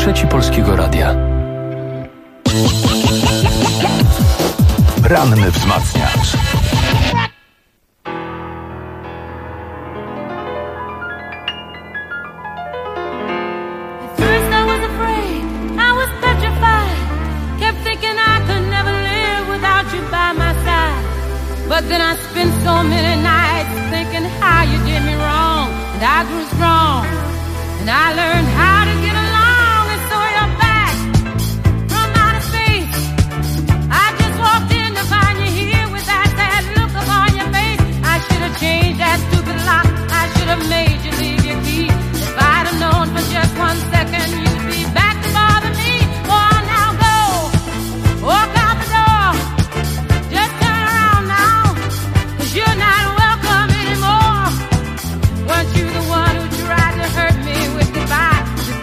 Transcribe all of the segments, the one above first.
Trzeci Polskiego Radia. Ranny wzmacniacz. But then I spent so many nights thinking how you did me wrong. And I grew strong, and I learned how to get along. And so you're back from outer space. I just walked in to find you here with that sad look upon your face. I should have changed that stupid lock. I should have made you leave your key. If I'd have known for just 1 second you'd be back to bother me. Oh, now go, walk out the door. Just turn around now. You're not welcome anymore. Weren't you the one who tried to hurt me with goodbye?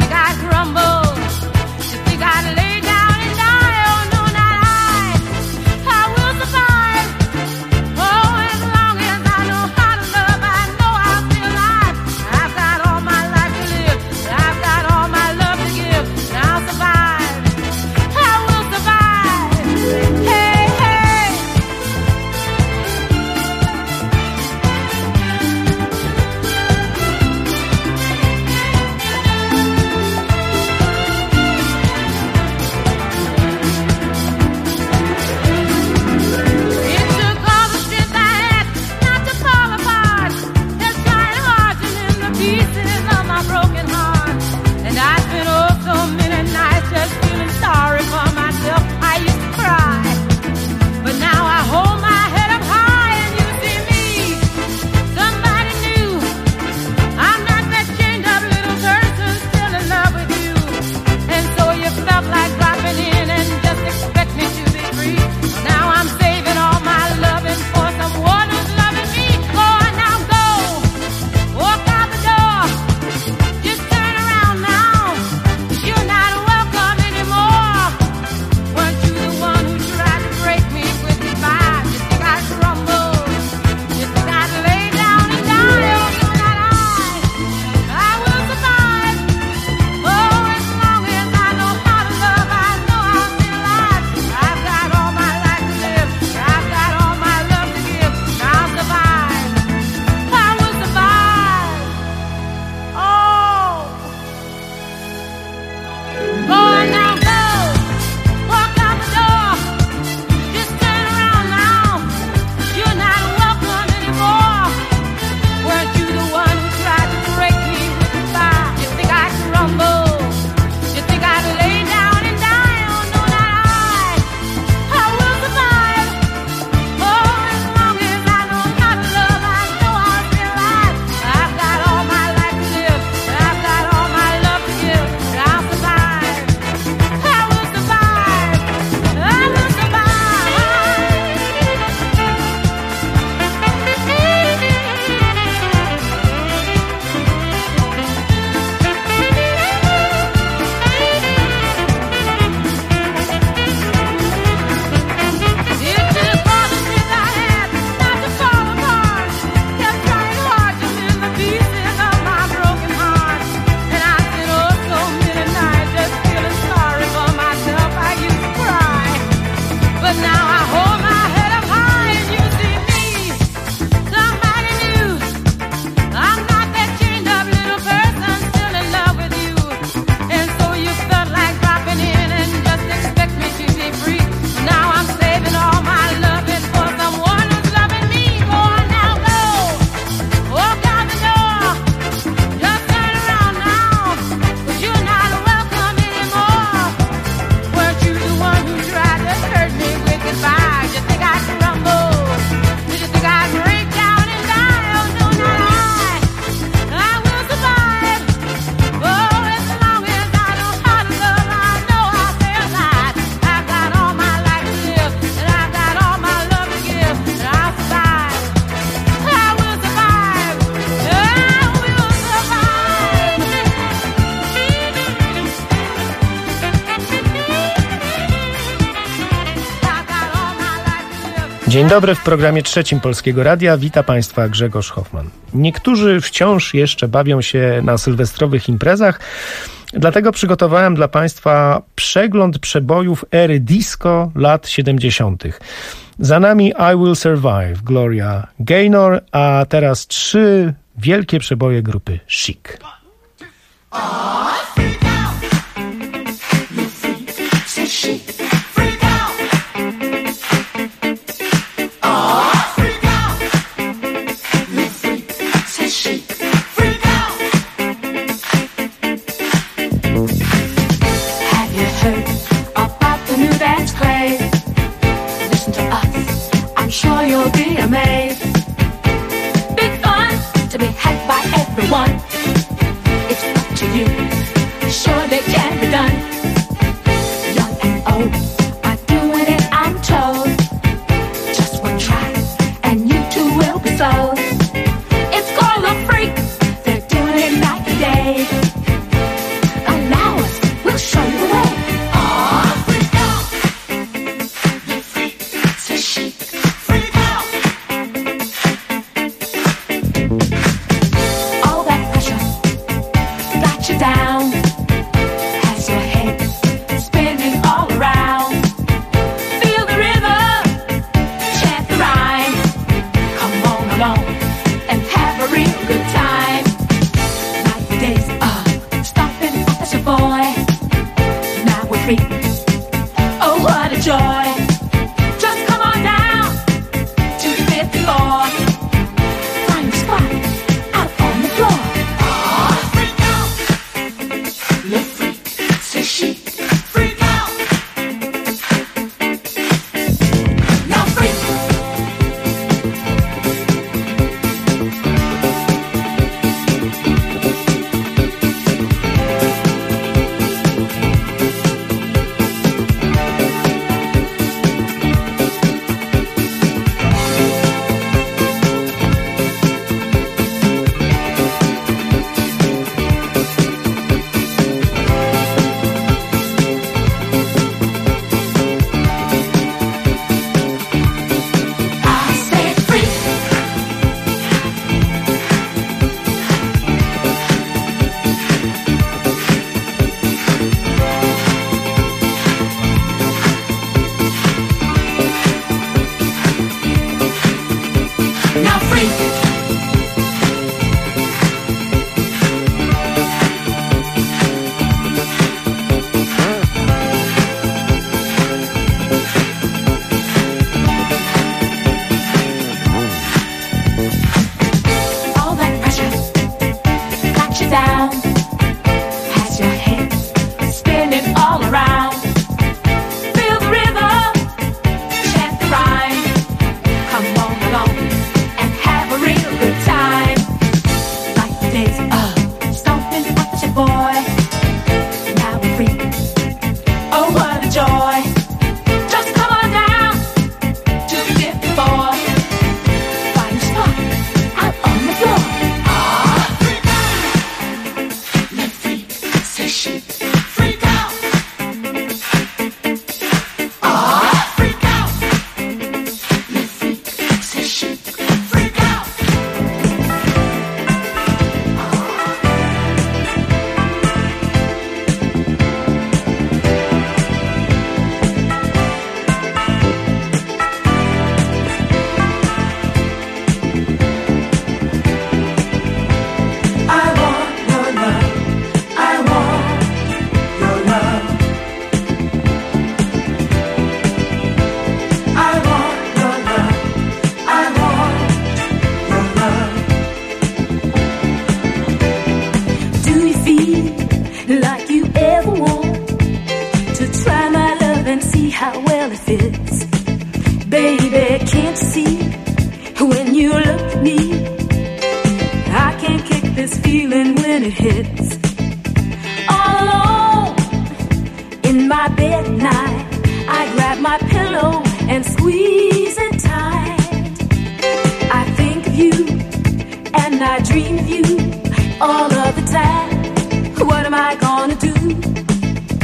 Dzień dobry, w programie trzecim Polskiego Radia wita Państwa Grzegorz Hoffman. Niektórzy wciąż jeszcze bawią się na sylwestrowych imprezach, dlatego przygotowałem dla Państwa przegląd przebojów ery disco lat 70. Za nami I Will Survive, Gloria Gaynor, a teraz 3 wielkie przeboje grupy Chic.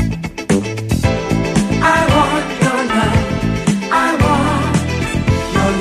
I want your love. I want your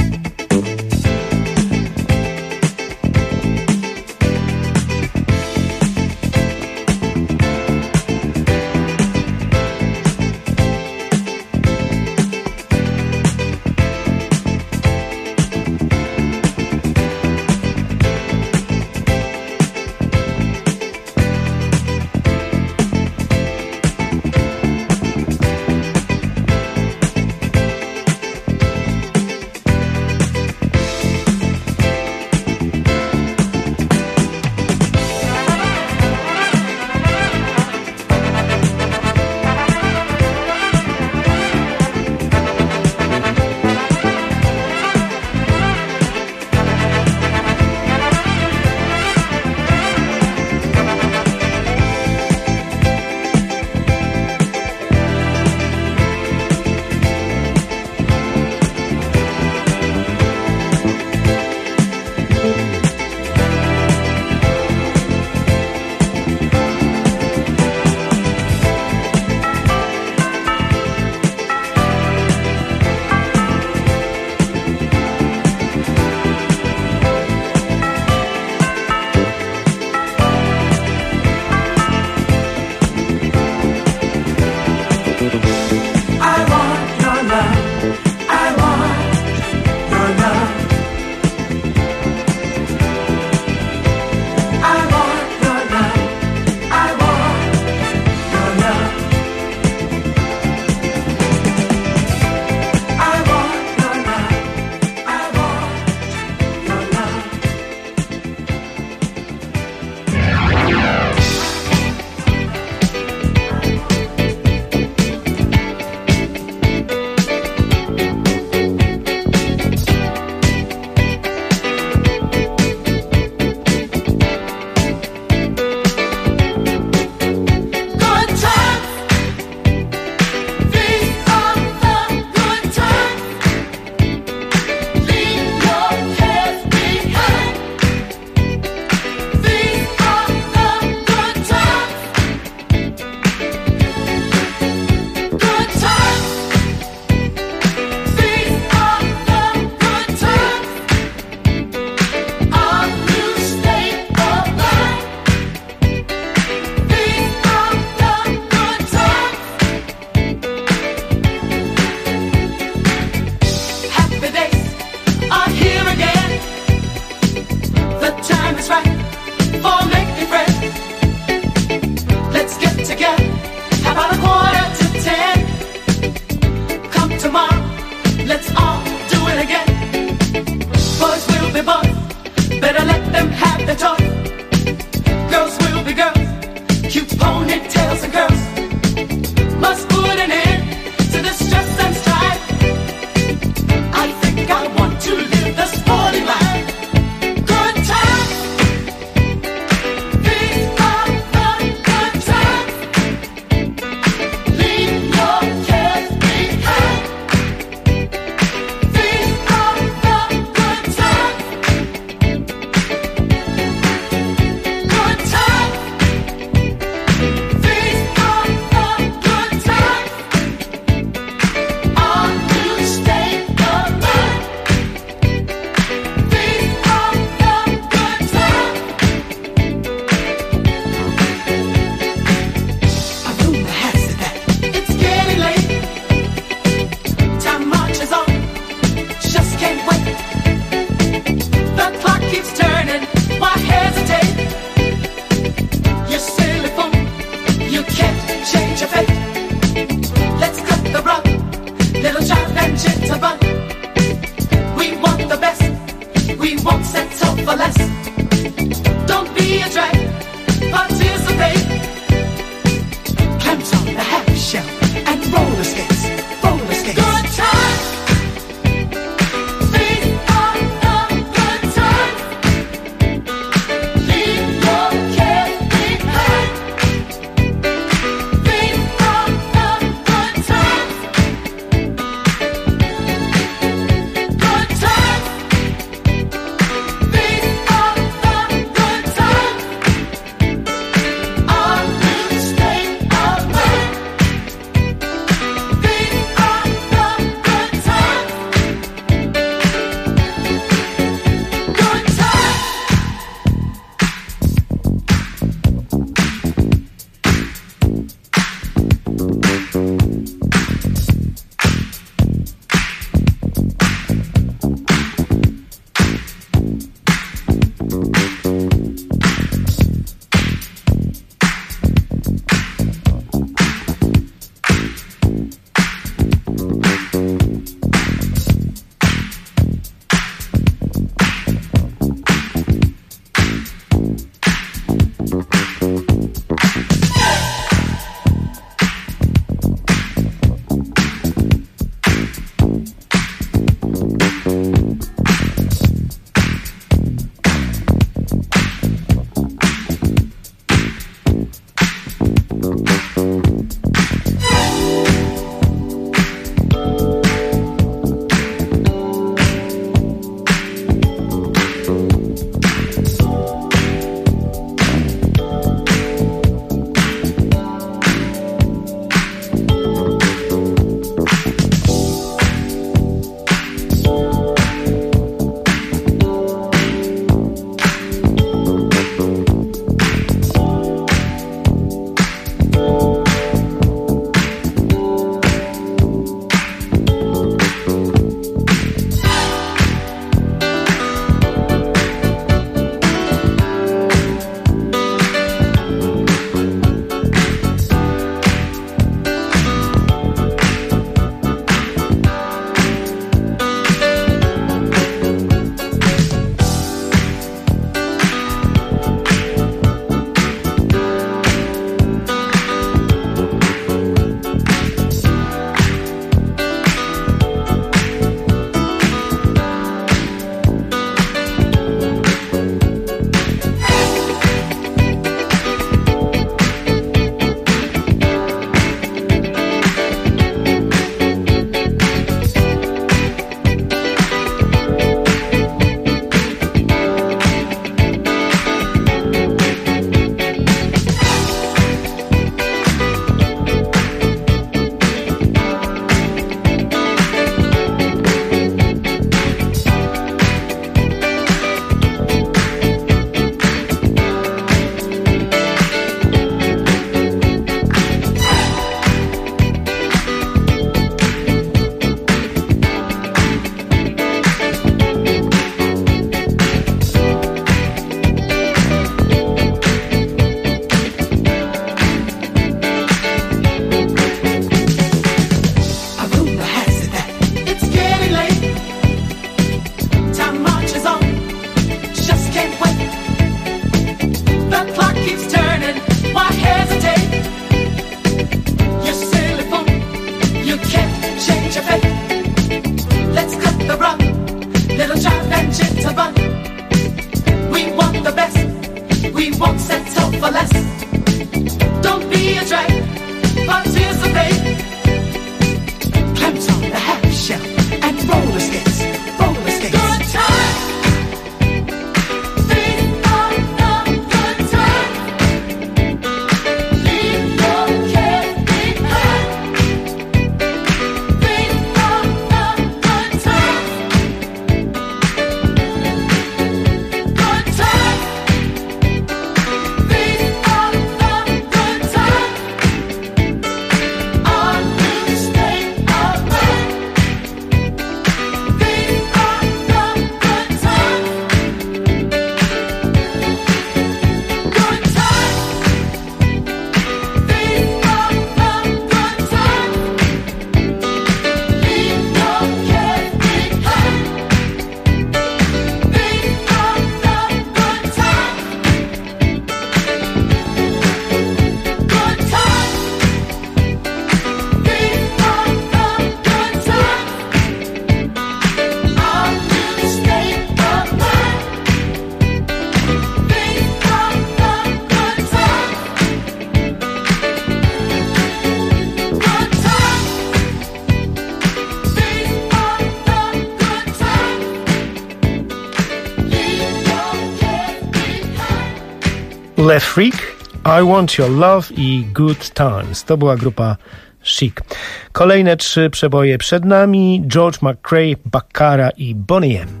Le Freak, I Want Your Love i Good Times. To była grupa Chic. Kolejne 3 przeboje przed nami. George McCrae, Baccara i Boney M.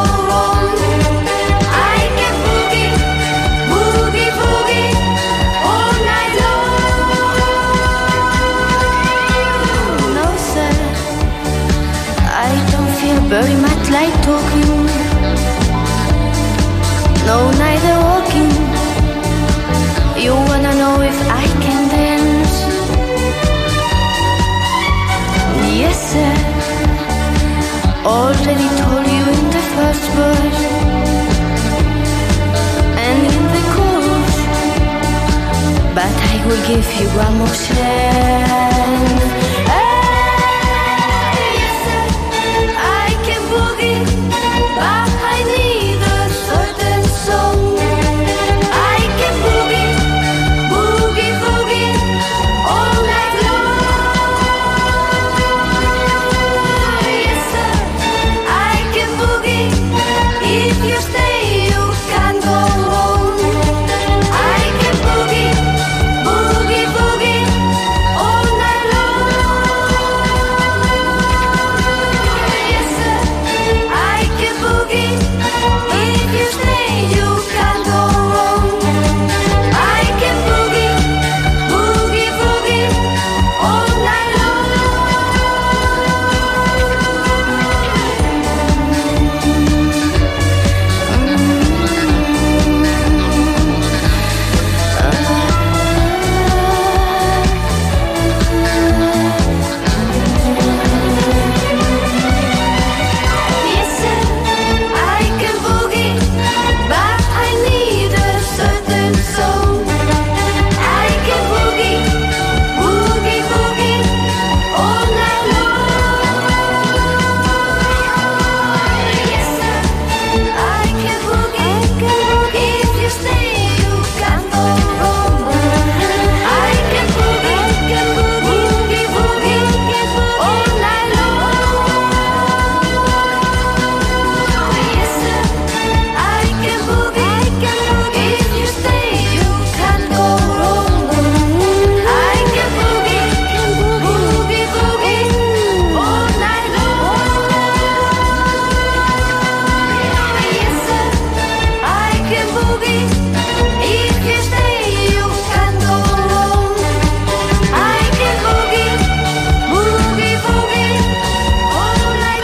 Boogie, boogie, give you one more chance. Yes, I can boogie, but I need a certain song. I can boogie, boogie, boogie all night long. Yes, I can boogie. If you stay, you can go home. I can boogie, boogie, boogie all night long. Yes, I can boogie. If you stay, you can go home. I can boogie, boogie, boogie all night Yes, I can boogie, but I need a certain song. I can boogie, boogie, boogie all night long. Yes, I can boogie. If you stay, you can go home. I can boogie, boogie, boogie all night long. Yes, I can boogie. If you stay, you can go home. I can boogie, boogie, boogie all night long. Yes, I can boogie. If you stay, you can go home. I can boogie, boogie, boogie all night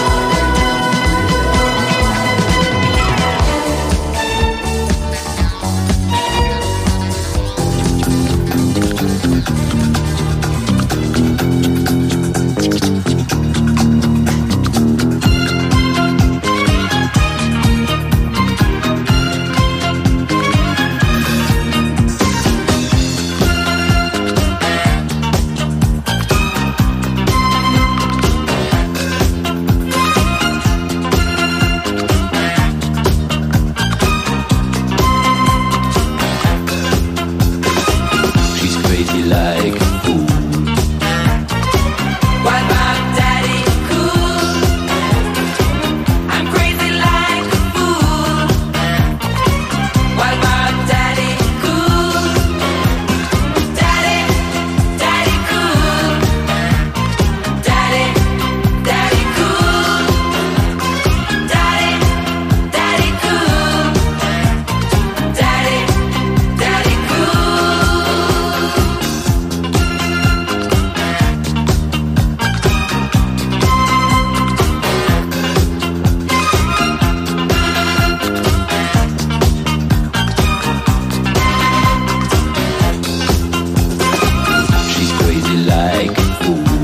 She's crazy like a fool. What about Daddy Cool? I'm crazy like a fool. What about Daddy Cool? Daddy, Daddy Cool. Daddy, Daddy Cool. Daddy, Daddy Cool. Daddy, Daddy Cool. She's crazy like a fool.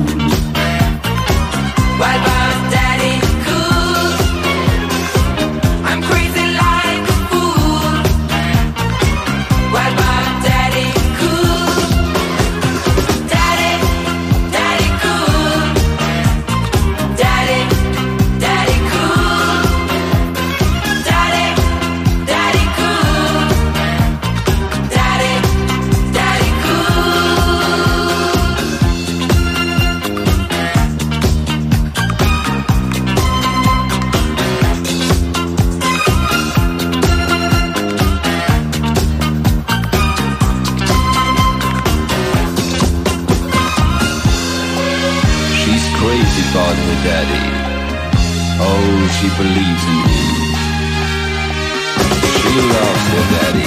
What about Daddy Cool? I'm crazy like a fool. What about Daddy Cool? Daddy, Daddy Cool. Daddy, Daddy Cool. Daddy, Daddy Cool. Daddy, Daddy She's crazy about her daddy. Oh, she believes in him. She loves her daddy.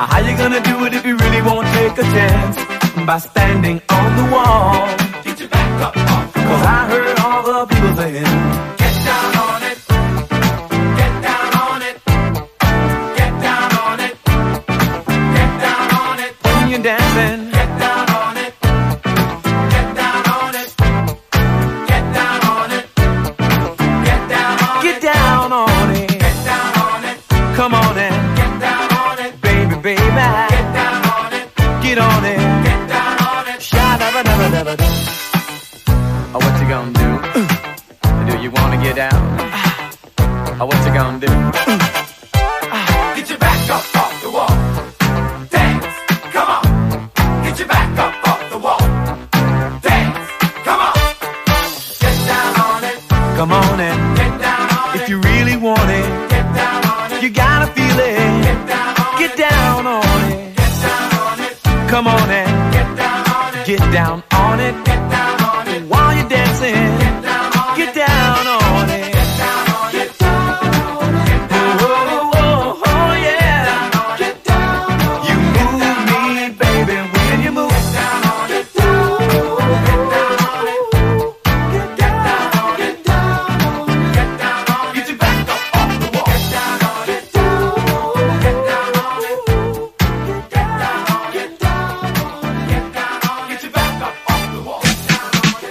How you gonna do it if you really won't take a chance? By standing on the wall. Get your back up off the wall. 'Cause I heard all the people saying, get down on it. Get down on it. Get down on it. Get down on it. When you're dancing, get down on it. Get down on it. Get down on it. Get down on it. Get down on it. Get down on it. Come on and get down on it, baby, baby. Get down on it. Get on it. Get down on it. Sha-da-ba-da-ba-da-ba-da. Oh, what you gonna do? Do you wanna get down? Oh, what you gonna do? Get your back up off the wall. Dance, come on. Get your back up off the wall. Dance, come on. Get down on it. Come on and get down on it. If you really want it, get down on it. You gotta feel it. Get down on it. Get down on it. Get down on it. Come on and get down on it. Get down on it. Get down on it. While you're dancing, get down on it. Get down on it. Get down on it. Get down on it. Oh, oh, oh, yeah. Get down on it. You move me, baby, when you move. Get down on it. Get down on it. Get down on it. Get down on it. Get down on it. Get your back up off the wall. Get down on it. Get down on it. Get down on it. Get down on it. Get down on it. Get down on it. Get your back up off the wall. Get down on it.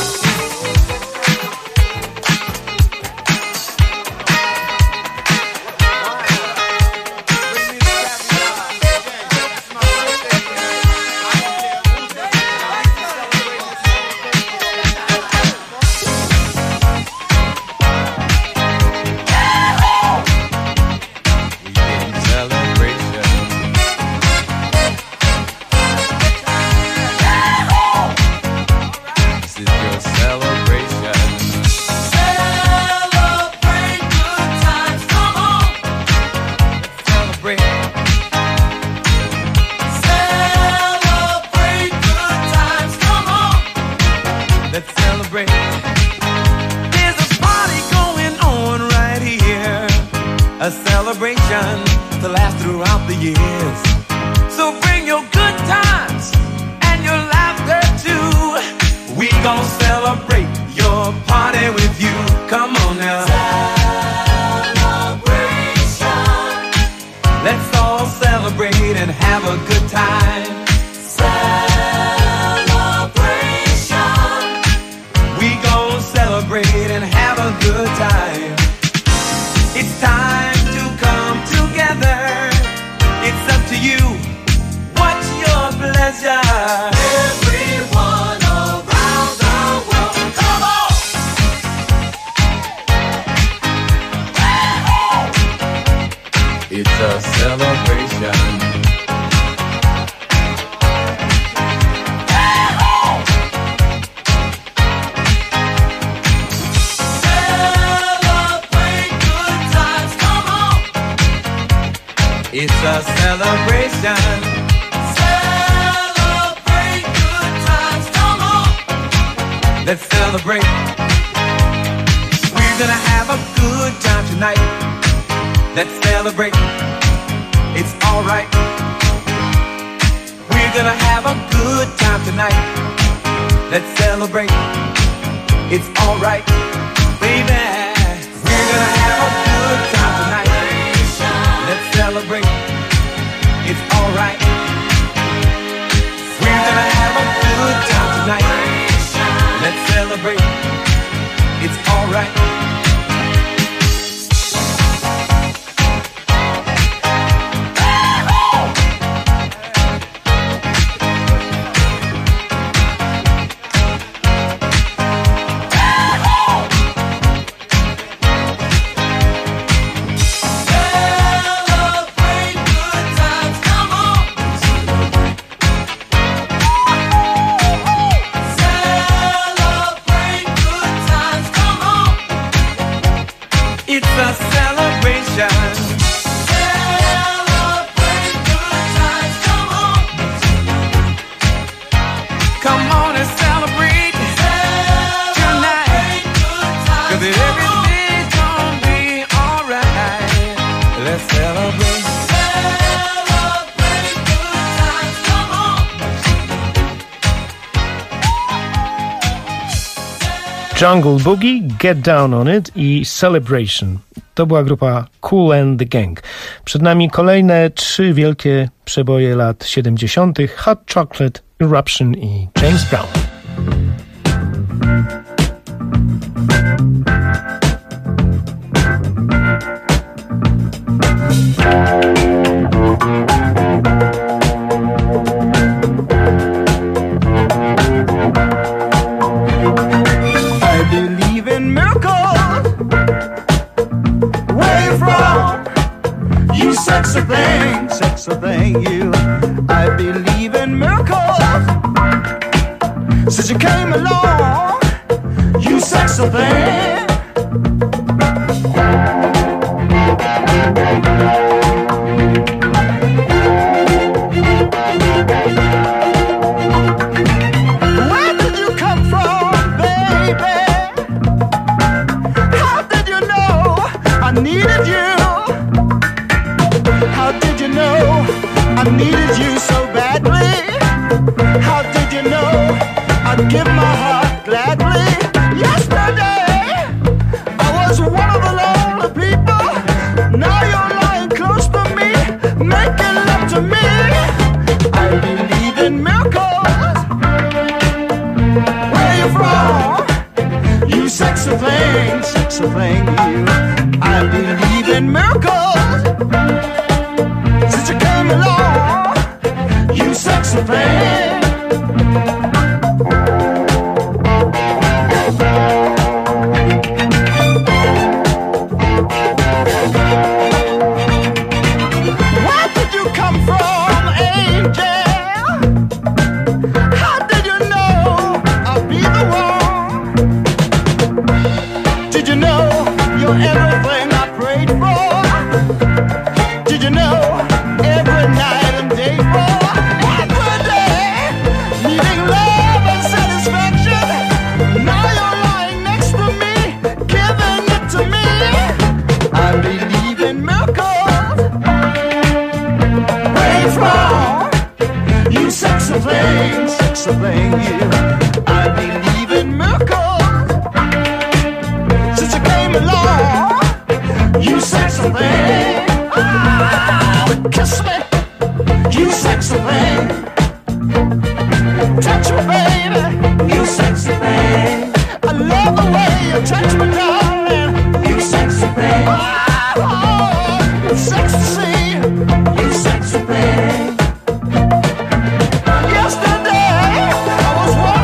This is your celebration. Celebrate good times, come on. Celebrate. Celebrate good times, come on. Let's celebrate. There's a party going on right here. A celebration to last throughout the years. So bring your good times and your laughter too. We gon' celebrate your party with you. Come on now. Celebration. Let's all celebrate and have a good time. Celebration. We gon' celebrate and have a good time. It's time to come together. It's up to you. What's your pleasure? Everyone around the world, come on. It's a celebration. Celebrate good times, come on. It's a celebration. Celebrate good times, come on. Let's celebrate. We're gonna have a good time tonight. Let's celebrate. It's alright. We're gonna have a good time tonight. Let's celebrate. It's alright, baby. We're gonna have a good time tonight. Let's celebrate. It's alright. We're gonna have a good time tonight. Let's celebrate. It's alright. Celebrate good times, come on. Celebrate good times, come on. It's a celebration. Celebrate good times, come on. Come on and celebrate tonight. 'Cause everything's gonna be alright. Let's celebrate. Celebrate Jungle Boogie, Get Down on It i Celebration. To była grupa Kool and the Gang. Przed nami kolejne 3 wielkie przeboje lat 70. Hot Chocolate, Eruption i James Brown. Sexy thing, you. I believe in miracles. Since you came along, you sexy thing. Where did you come from, baby? How did you know I needed you? How did you know I needed you so badly? How did you know I'd give my heart gladly? Yesterday I was one of the lonely people. Now you're lying close to me, making love to me. I believe in miracles. Where you from? You sexy thing, you. I believe in miracles. Since you came along, you sexy thing. Where did you come from, angel? How did you know I'd be the one? Did you know you're everything I prayed for? Did you know every night and day for every day, needing love and satisfaction? Now you're lying next to me, giving it to me. I believe in miracles. Where you from? You sexy thing, you. I believe in miracles. Since you came along, you sexy thing. Kiss me, you sexy thing. Touch me, baby, you sexy thing. I love the way you touch me, darling. You sexy thing. Oh, it's sexy to see you sexy thing. Yesterday I was walking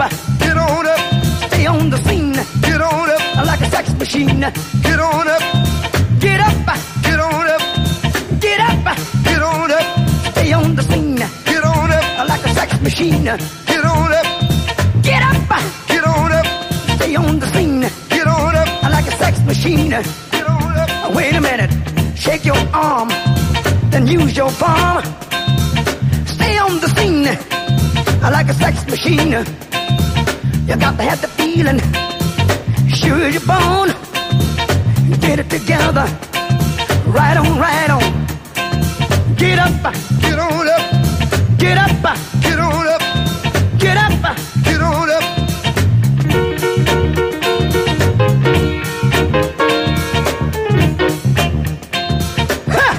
get on up, stay on the scene get on up, like a sex machine. get on up, Get up, get on up, get up, get on up, stay on the scene get on up, like a sex machine. get on up, Get up, get on up, stay on the scene get on up, like a sex machine. get on up. Wait a minute, shake your arm, then use your palm. Stay on the scene like a sex machine. You got to have the feeling, sure as you're born. Get it together, right on, right on. Get up, Get on up, get up, get on up, get up. get on up. Ha!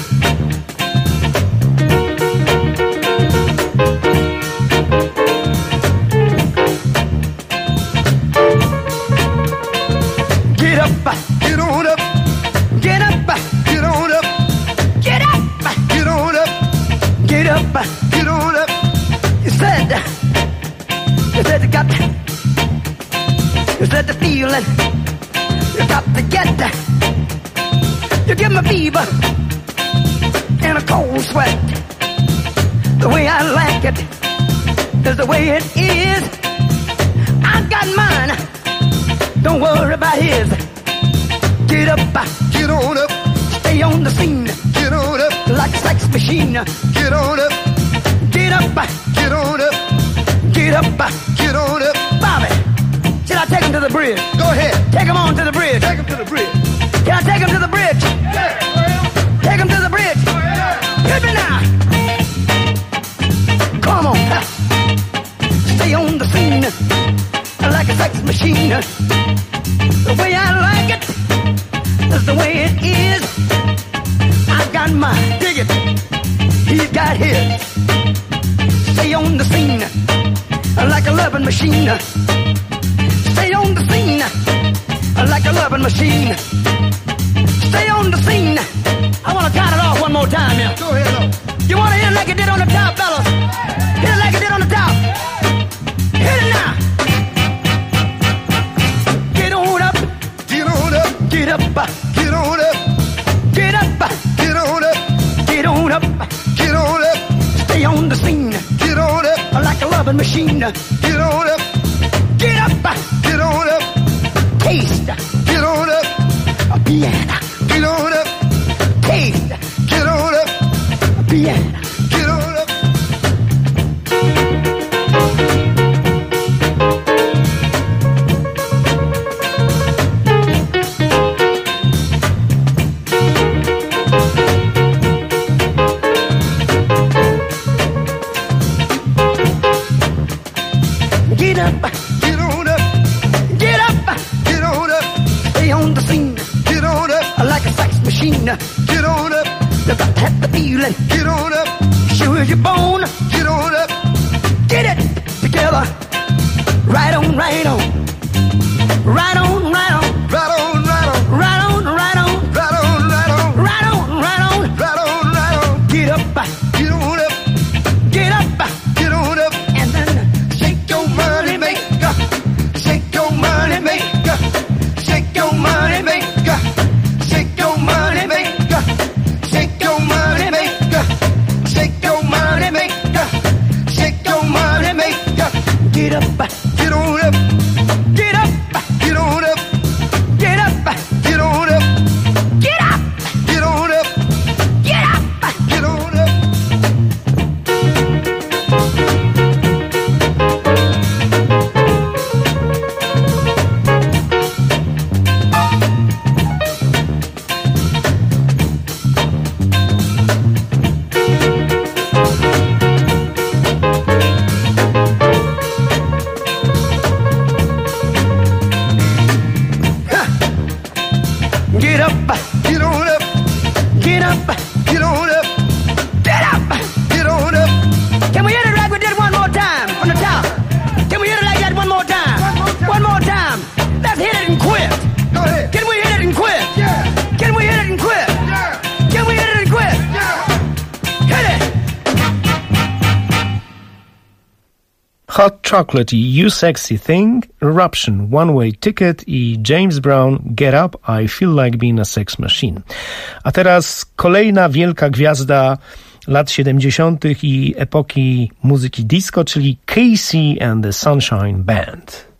Get up, Get on up, get up, get on up, get up, get on up, get up. get on up. You said you got the feeling, you got to get that. You give me fever and a cold sweat. The way I like it is the way it is. I got mine, don't worry about his. Get up, Get on up, stay on the scene get on up, like a sex machine. get on up, Get up, get on up, get up. get on up. Bobby, should I take him to the bridge? Go ahead, Take him on to the bridge. take him to the bridge. Can I take him to the bridge? Take him to the bridge. Hit me now. Come on. Stay on the scene like a sex machine. The way I like it is the way it is. I got mine. Dig it. He's got his. Stay on the scene like a loving machine. Stay on the scene like a loving machine. Stay on the scene. I want to count it off one more time here. Go ahead, up. You want to hit it like it did on the top, fellas? Hit it like it did on the top. Hit it now. Get on up, Get on up, get up, get on up, get up, get on up, get on up. get on up, Stay on the scene get on up, like a loving machine. get on up, Get up, get on up, taste get on up, a piano. get on up, Taste get on up, a piano. get on up. Get up, Get on up, get up. get on up, Stay on the scene get on up, like a sex machine. get on up, You got to have the feeling, get on up, sure as you're born. get on up, Get it together, right on, right on, right on, right on, right on, right on, right on, right on, right on, right on, right on, right on. right on, right on. Get up, Get on up, get up, get on up, and then shake your money maker, shake your money maker, shake your money maker, shake your money maker, shake your money maker, shake your money maker, shake your money maker. get up, Get on up, get up, get on up, get up, get on up, get up, get on up, get up. get on up. Hot Chocolate i You Sexy Thing, Eruption, One Way Ticket i James Brown, Get Up, I Feel Like Being a Sex Machine. A teraz kolejna wielka gwiazda lat 70. i epoki muzyki disco, czyli Casey and the Sunshine Band.